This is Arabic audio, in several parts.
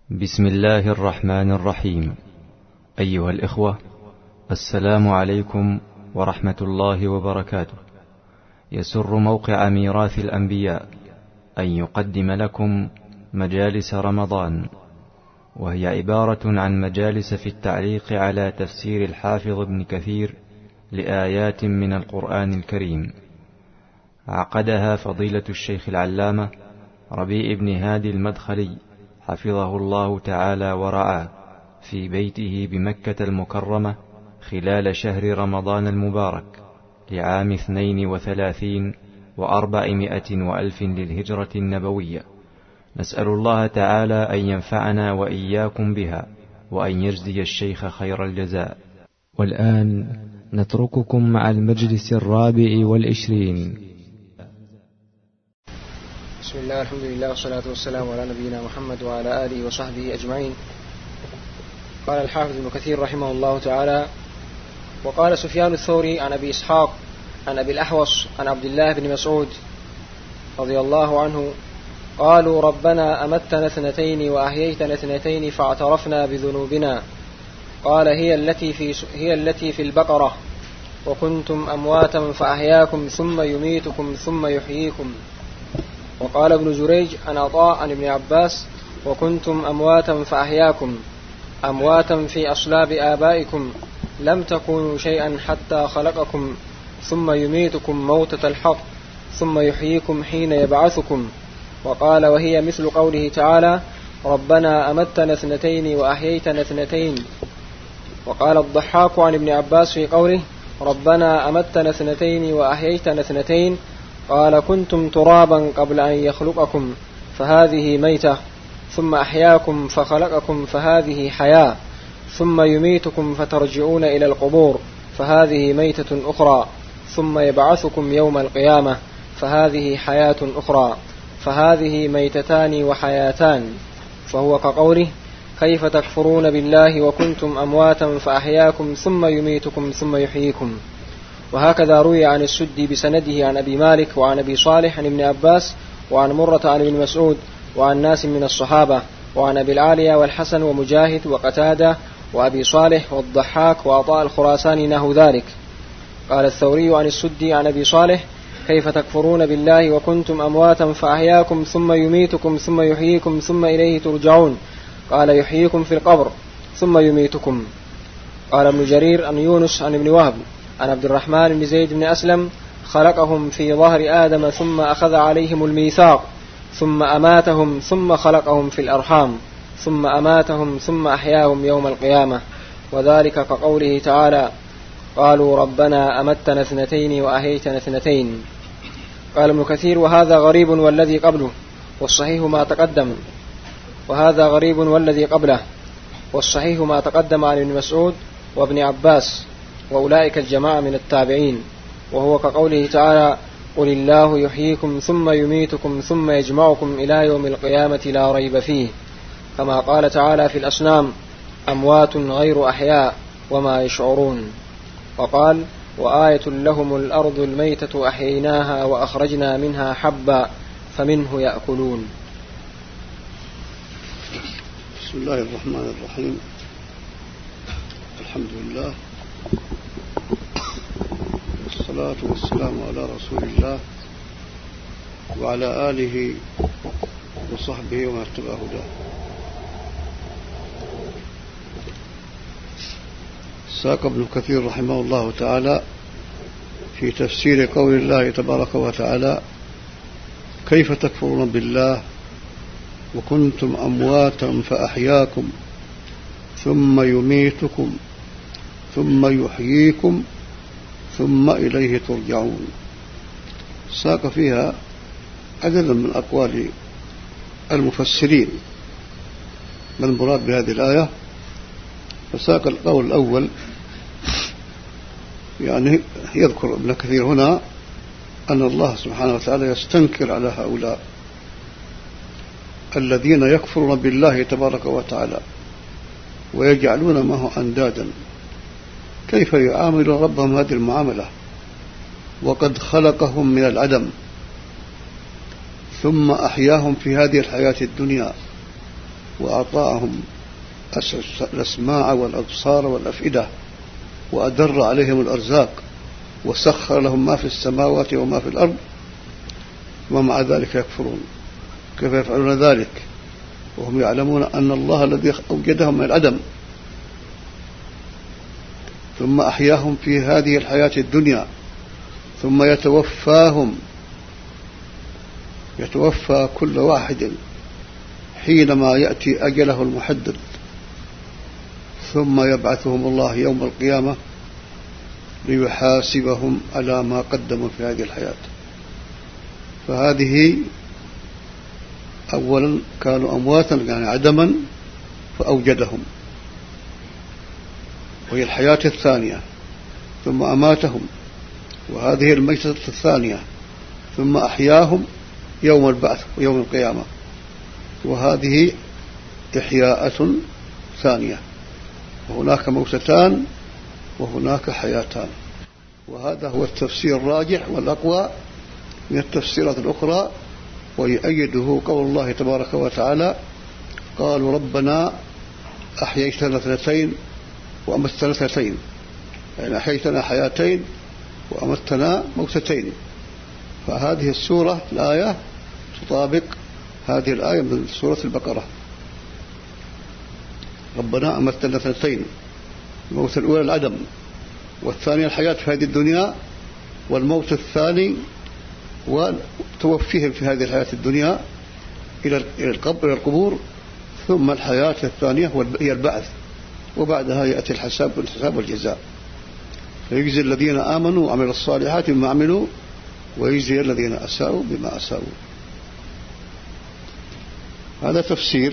بسم الله الرحمن الرحيم. أيها الإخوة، السلام عليكم ورحمة الله وبركاته. يسر موقع ميراث الأنبياء أن يقدم لكم مجالس رمضان، وهي عبارة عن مجالس في التعليق على تفسير الحافظ ابن كثير لآيات من القرآن الكريم. عقدها فضيلة الشيخ العلامة ربيع بن هادي المدخلي حفظه الله تعالى ورعاه في بيته بمكة المكرمة خلال شهر رمضان المبارك لعام 32 و400 وألف للهجرة النبوية. نسأل الله تعالى أن ينفعنا وإياكم بها، وأن يجزي الشيخ خير الجزاء. والآن نترككم مع المجلس 24. بسم الله، الحمد لله، والصلاة والسلام على نبينا محمد وعلى آله وصحبه أجمعين. قال الحافظ ابن كثير رحمه الله تعالى: وقال سفيان الثوري عن أبي إسحاق عن أبي الأحوص عن عبد الله بن مسعود رضي الله عنه: قالوا ربنا أمتنا 2 وأحييتنا 2 فاعترفنا بذنوبنا. قال هي التي في البقرة: وكنتم أمواتا فأحياكم ثم يميتكم ثم يحييكم. وقال ابن جريج عن عطاء عن ابن عباس: وكنتم أمواتا فأحياكم، أمواتا في أصلاب آبائكم، لم تكونوا شيئا حتى خلقكم، ثم يميتكم موتة الحق، ثم يحييكم حين يبعثكم. وقال وهي مثل قوله تعالى: ربنا أمتنا 2 وأحييتنا 2. وقال الضحاك عن ابن عباس في قوله: ربنا أمتنا 2 وأحييتنا 2: قال كنتم ترابا قبل أن يخلقكم فهذه ميتة، ثم أحياكم فخلقكم فهذه حياة، ثم يميتكم فترجعون إلى القبور فهذه ميتة أخرى، ثم يبعثكم يوم القيامة فهذه حياة أخرى، فهذه ميتتان وحياتان. فهو كقوله: كيف تكفرون بالله وكنتم أمواتا فأحياكم ثم يميتكم ثم يحييكم. وهكذا روي عن السدي بسنده عن أبي مالك وعن أبي صالح عن ابن عباس وعن مرة عن ابن مسعود وعن ناس من الصحابة وعن أبي العالية والحسن ومجاهد وقتادة وأبي صالح والضحاك وعطاء الخراساني نحو ذلك. قال الثوري عن السدي عن أبي صالح: كيف تكفرون بالله وكنتم أمواتا فأحياكم ثم يميتكم ثم يحييكم ثم إليه ترجعون. قال يحييكم في القبر ثم يميتكم. قال ابن جرير عن يونس عن ابن وهب عن عبد الرحمن بن زيد بن أسلم: خلقهم في ظهر آدم ثم أخذ عليهم الميثاق ثم أماتهم ثم خلقهم في الأرحام ثم أماتهم ثم أحياهم يوم القيامة. وذلك كقوله تعالى: قالوا ربنا أمتنا 2 وأحييتنا 2. قال ابن كثير: وهذا غريب والذي قبله والصحيح ما تقدم. وهذا غريب والذي قبله والصحيح ما تقدم عن ابن مسعود وابن عباس وأولئك الجماعة من التابعين. وهو كقوله تعالى: قل الله يحييكم ثم يميتكم ثم يجمعكم إلى يوم القيامة لا ريب فيه. كما قال تعالى في الأصنام: أموات غير أحياء وما يشعرون. وقال: وآية لهم الأرض الميتة أحييناها وأخرجنا منها حبا فمنه يأكلون. بسم الله الرحمن الرحيم. الحمد لله، والصلاة والسلام على رسول الله وعلى آله وصحبه ومن اتبع هداه. ساق ابن كثير رحمه الله تعالى في تفسير قول الله تبارك وتعالى: كيف تكفرون بالله وكنتم أمواتا فأحياكم ثم يميتكم ثم يحييكم ثم إليه ترجعون. ساق فيها عددا من أقوال المفسرين ما المراد بهذه الآية. فساق القول الأول، يعني يذكر ابن كثير هنا أن الله سبحانه وتعالى يستنكر على هؤلاء الذين يكفرون بالله تبارك وتعالى ويجعلون معه أندادا. كيف يعاملون ربهم هذه المعاملة وقد خلقهم من العدم ثم أحياهم في هذه الحياة الدنيا وأعطاهم الأسماع والأبصار والأفئدة، وأدر عليهم الأرزاق، وسخر لهم ما في السماوات وما في الأرض، ومع ذلك يكفرون. كيف يفعلون ذلك وهم يعلمون أن الله الذي أوجدهم من العدم ثم أحياهم في هذه الحياة الدنيا ثم يتوفى كل واحد حينما يأتي أجله المحدد، ثم يبعثهم الله يوم القيامة ليحاسبهم على ما قدموا في هذه الحياة. فهذه أولا كانوا أمواتا يعني عدما فأوجدهم، وهي الحياة الثانية، ثم أماتهم وهذه الميتة الثانية، ثم أحياهم يوم البعث ويوم القيامة، وهذه إحياءة ثانية، وهناك موتتان وهناك حياتان. وهذا هو التفسير الراجح والأقوى من التفسيرات الأخرى، ويؤيده قول الله تبارك وتعالى: قالوا ربنا أحييتنا اثنتين وأمتنا اثنتين، يعني أحييتنا حياتين وأمتنا موتتين. فهذه السورة الآية تطابق هذه الآية من سورة البقرة: ربنا أمتنا اثنتين، الموت الأولى العدم، والثانية الحياة في هذه الدنيا، والموت الثاني وتوفيهم في هذه الحياة الدنيا إلى القبور، ثم الحياة الثانية هي البعث، وبعدها يأتي الحساب والجزاء، فيجزي الذين آمنوا وعملوا الصالحات بما عملوا، ويجزي الذين أساءوا بما أساءوا. هذا تفسير،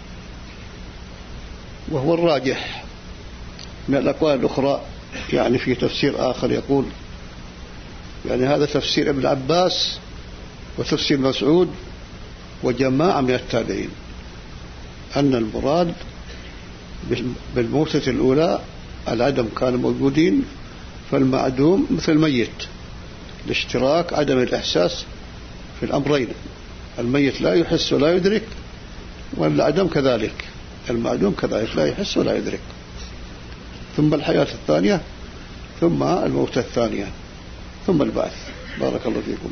وهو الراجح من الأقوال الأخرى. يعني في تفسير آخر يقول، يعني هذا تفسير ابن عباس وتفسير مسعود وجماعة من التابعين، أن المراد بالموتة الأولى العدم، كانوا موجودين، فالمعدوم مثل الميت، لاشتراك عدم الإحساس في الأمرين، الميت لا يحس ولا يدرك، والعدم كذلك، المعدوم كذلك لا يحس ولا يدرك. ثم الحياة الثانية، ثم الموتة الثانية، ثم البعث. بارك الله فيكم.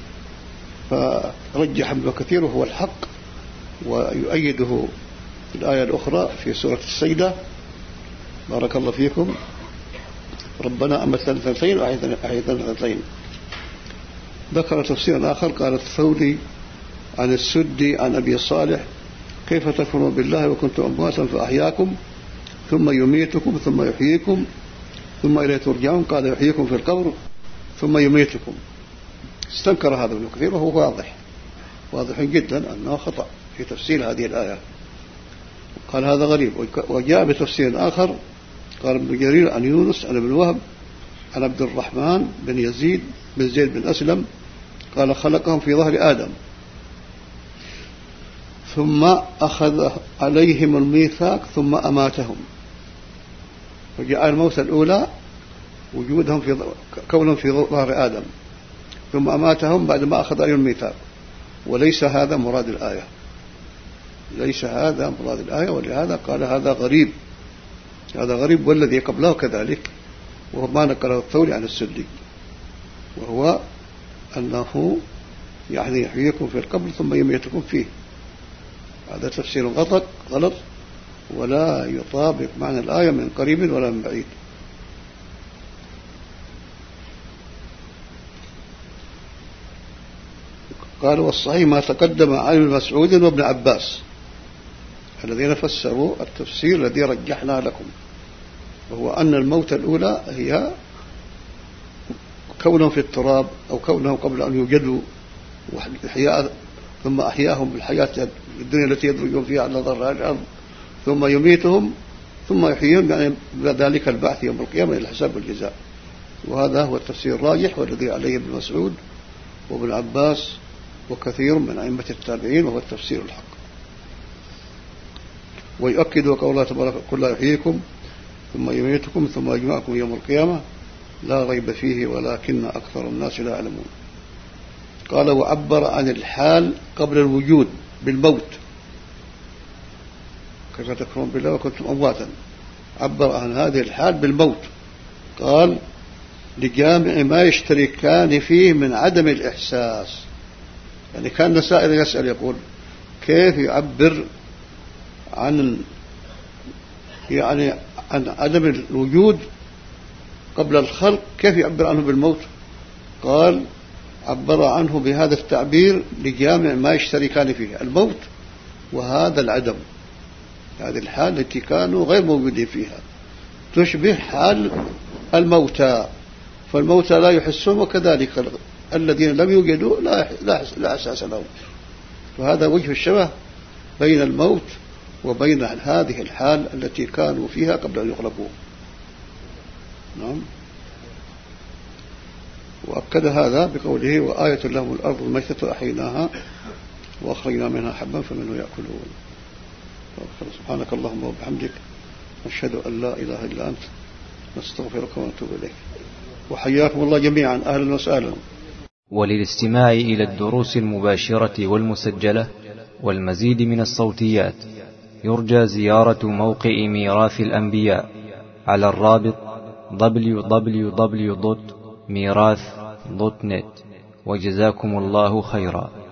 فرجح ابن كثير وهو الحق، ويؤيده في الآية الأخرى في سورة السجدة: بارك الله فيكم، ربنا أمتنا اثنتين وأحييتنا اثنتين. ذكر تفسيرا آخر، قال الثوري عن السدي عن أبي صالح: كيف تكفرون بالله وكنتم أمواتا فأحياكم ثم يميتكم ثم يحييكم ثم إليه ترجعون؟ قال: يحييكم في القبر ثم يميتكم. استنكر هذا ابن كثير، وهو واضح جدا أنه خطأ في تفسير هذه الآية، قال هذا غريب. وجاء بتفسير آخر، قال ابن جرير عن يونس عن ابن وهب عن عبد الرحمن بن يزيد بن زيد بن أسلم قال: خلقهم في ظهر آدم ثم أخذ عليهم الميثاق ثم أماتهم. وجاء الموت الأولى وجودهم كونهم في ظهر آدم، ثم أماتهم بعد ما أخذ عليهم الميثاق. وليس هذا مراد الآية، ليس هذا مراد الآية، ولهذا قال هذا غريب، هذا غريب. والذي قبله كذلك، وهو ما نقله الثوري عن السدي، وهو أنه يعني يحييكم في القبر ثم يميتكم فيه. هذا تفسير غلط ولا يطابق معنى الآية من قريب ولا من بعيد. قال: والصحيح ما تقدم عن ابن مسعود وابن عباس الذين فسروا التفسير الذي رجحنا لكم، وهو أن الموت الأولى هي كونهم في التراب أو كونهم قبل أن يوجدوا، ثم أحياهم بالحياة الدنيا التي يدرجون فيها على ظهر الأرض، ثم يميتهم ثم يحييهم، يعني ذلك البعث يوم القيامة للحساب والجزاء. وهذا هو التفسير الراجح والذي عليه ابن مسعود وابن عباس وكثير من أئمة التابعين، وهو التفسير الحق. ويؤكد قول الله تبارك: قل لا يحييكم ثم يميتكم ثم يجمعكم يوم القيامة لا ريب فيه ولكن أكثر الناس لا يعلمون. قال: وعبر عن الحال قبل الوجود بالموت، كيف تكفرون بالله وكنتم أمواتا، عبر عن هذه الحال بالموت، قال لجامع ما يشتركان فيه من عدم الإحساس. يعني كان سائل يسأل يقول كيف يعبر عن عدم الوجود قبل الخلق، كيف يعبر عنه بالموت؟ قال عبر عنه بهذا التعبير لجامع ما يشتركان فيه، الموت وهذا العدم، هذه الحال التي كانوا غير موجودين فيها، تشبه حال الموتى، فالموتى لا يحسون، وكذلك الذين لم يوجدوا لا أساس لهم. وهذا وجه الشبه بين الموت وبين هذه الحال التي كانوا فيها قبل أن يخلقوا. نعم. وأكد هذا بقوله وآية لهم الأرض الميتة أحييناها وأخرجنا منها حبا فمنه يأكلون. سبحانك اللهم وبحمدك، نشهد أن لا إله إلا أنت، نستغفرك ونتوب إليك. وحياكم الله جميعا، أهلا وسهلا. وللاستماع إلى الدروس المباشرة والمسجلة والمزيد من الصوتيات يرجى زيارة موقع ميراث الأنبياء على الرابط www.mirath.net. وجزاكم الله خيرا.